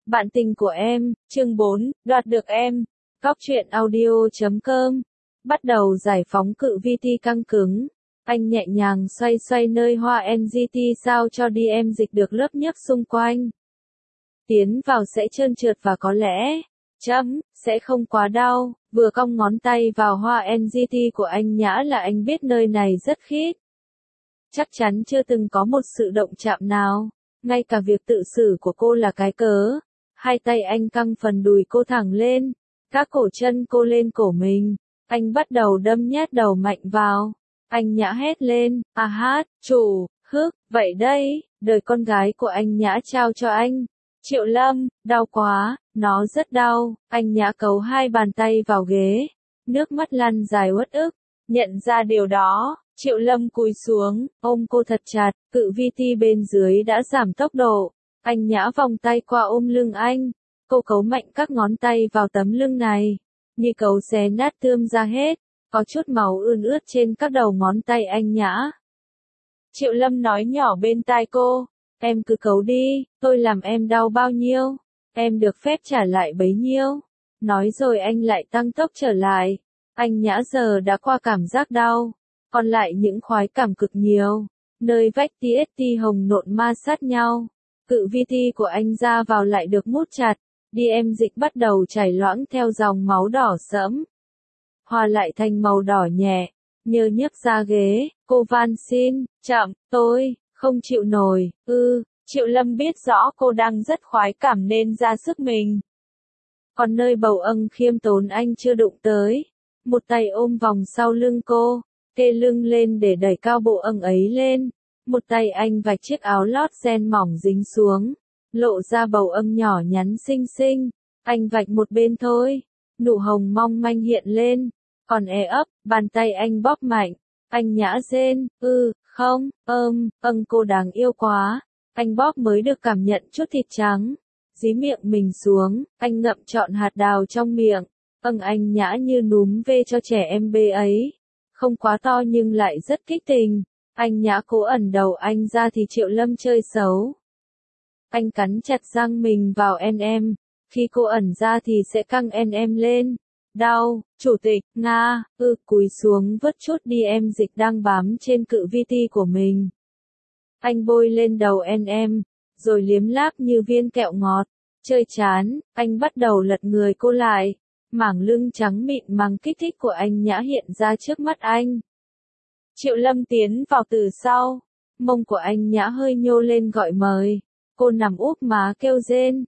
Bạn tình của em, chương 4, đoạt được em. Góc truyện audio.com. Bắt đầu giải phóng cự vi ti căng cứng. Anh nhẹ nhàng xoay xoay nơi hoa NGT sao cho DM dịch được lớp nhấc xung quanh. Tiến vào sẽ trơn trượt và có lẽ, sẽ không quá đau. Vừa cong ngón tay vào hoa NGT của anh Nhã là anh biết nơi này rất khít. Chắc chắn chưa từng có một sự động chạm nào. Ngay cả việc tự xử của cô là cái cớ. Hai tay anh căng phần đùi cô thẳng lên, các cổ chân cô lên cổ mình. Anh bắt đầu đâm nhát đầu mạnh vào. Anh Nhã hét lên, à hát, chủ, vậy đây, đời con gái của anh Nhã trao cho anh. Triệu Lâm, đau quá, nó rất đau. Anh Nhã cấu hai bàn tay vào ghế, nước mắt lăn dài uất ức. Nhận ra điều đó, Triệu Lâm cúi xuống, ôm cô thật chặt, cự vi ti bên dưới đã giảm tốc độ. Anh Nhã vòng tay qua ôm lưng anh, cô cấu mạnh các ngón tay vào tấm lưng này, như cấu xé nát tươm ra hết, có chút máu ươn ướt trên các đầu ngón tay anh Nhã. Triệu Lâm nói nhỏ bên tai cô, em cứ cấu đi, tôi làm em đau bao nhiêu, em được phép trả lại bấy nhiêu. Nói rồi anh lại tăng tốc trở lại, anh Nhã giờ đã qua cảm giác đau, còn lại những khoái cảm cực nhiều, nơi vách TST hồng nộn ma sát nhau. Cự vi ti của anh ra vào lại được mút chặt, DM dịch bắt đầu chảy loãng theo dòng máu đỏ sẫm. Hòa lại thành màu đỏ nhẹ, nhơ nhấc ra ghế, cô van xin, chậm, tôi, không chịu nổi, Triệu Lâm biết rõ cô đang rất khoái cảm nên ra sức mình. Còn nơi bầu âng khiêm tốn anh chưa đụng tới, một tay ôm vòng sau lưng cô, kê lưng lên để đẩy cao bộ âng ấy lên. Một tay anh vạch chiếc áo lót ren mỏng dính xuống, lộ ra bầu âng nhỏ nhắn xinh xinh. Anh vạch một bên thôi, nụ hồng mong manh hiện lên, còn ấp, bàn tay anh bóp mạnh. Anh Nhã rên, không, cô đáng yêu quá. Anh bóp mới được cảm nhận chút thịt trắng. Dí miệng mình xuống, anh ngậm trọn hạt đào trong miệng. Anh Nhã như núm vê cho trẻ em bê ấy. Không quá to nhưng lại rất kích tình. Anh Nhã cố ẩn đầu anh ra thì Triệu Lâm chơi xấu. Anh cắn chặt răng mình vào NM, khi cô ẩn ra thì sẽ căng NM lên. Đau, chủ tịch, Nga, cúi xuống vớt chút DM dịch đang bám trên cự vi ti của mình. Anh bôi lên đầu NM, rồi liếm láp như viên kẹo ngọt. Chơi chán, anh bắt đầu lật người cô lại. Mảng lưng trắng mịn màng kích thích của anh Nhã hiện ra trước mắt anh. Triệu Lâm tiến vào từ sau, mông của anh Nhã hơi nhô lên gọi mời, cô nằm úp má kêu rên,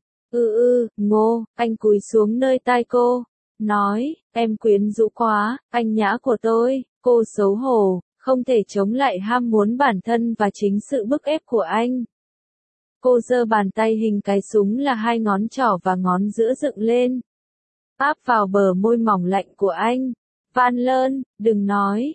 ngô, anh cúi xuống nơi tai cô, nói, em quyến rũ quá, anh Nhã của tôi, cô xấu hổ, không thể chống lại ham muốn bản thân và chính sự bức ép của anh. Cô giơ bàn tay hình cái súng là hai ngón trỏ và ngón giữa dựng lên, áp vào bờ môi mỏng lạnh của anh. Van Lơn, đừng nói,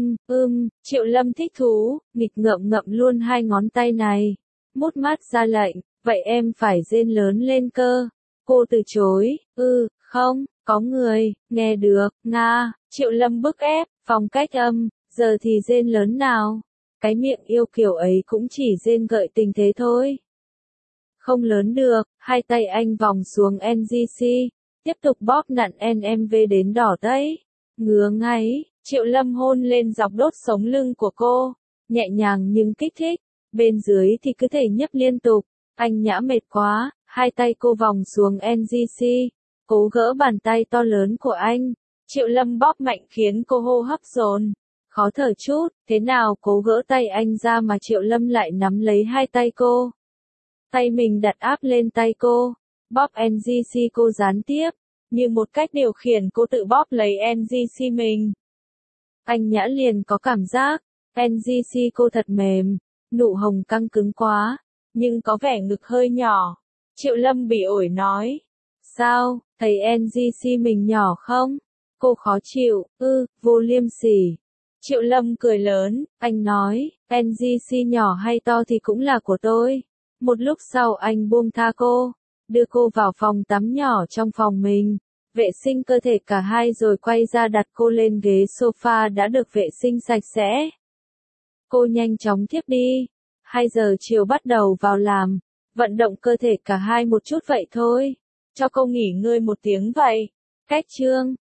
Triệu Lâm thích thú, nghịch ngậm luôn hai ngón tay này. Mút mát ra lệnh, vậy em phải rên lớn lên cơ. Cô từ chối, không, có người, nghe được, Nga. Triệu Lâm bức ép, phong cách giờ thì rên lớn nào. Cái miệng yêu kiểu ấy cũng chỉ rên gợi tình thế thôi. Không lớn được, hai tay anh vòng xuống NGC, tiếp tục bóp nặn NMV đến đỏ tấy. Ngứa ngáy, Triệu Lâm hôn lên dọc đốt sống lưng của cô, nhẹ nhàng nhưng kích thích, bên dưới thì cứ thể nhấp liên tục. Anh Nhã mệt quá, hai tay cô vòng xuống NGC, cố gỡ bàn tay to lớn của anh. Triệu Lâm bóp mạnh khiến cô hô hấp dồn, khó thở chút, thế nào cố gỡ tay anh ra mà Triệu Lâm lại nắm lấy hai tay cô. Tay mình đặt áp lên tay cô, bóp NGC cô gián tiếp. Như một cách điều khiển cô tự bóp lấy NGC mình. Anh Nhã liền có cảm giác, NGC cô thật mềm, nụ hồng căng cứng quá, nhưng có vẻ ngực hơi nhỏ. Triệu Lâm bỉ ổi nói, sao, thấy NGC mình nhỏ không? Cô khó chịu, vô liêm sỉ. Triệu Lâm cười lớn, anh nói, NGC nhỏ hay to thì cũng là của tôi. Một lúc sau anh buông tha cô, đưa cô vào phòng tắm nhỏ trong phòng mình, vệ sinh cơ thể cả hai rồi quay ra đặt cô lên ghế sofa đã được vệ sinh sạch sẽ. Cô nhanh chóng thiếp đi. 2 giờ chiều bắt đầu vào làm, Vận động cơ thể cả hai một chút vậy thôi. Cho cô nghỉ ngơi một tiếng vậy. Cách chương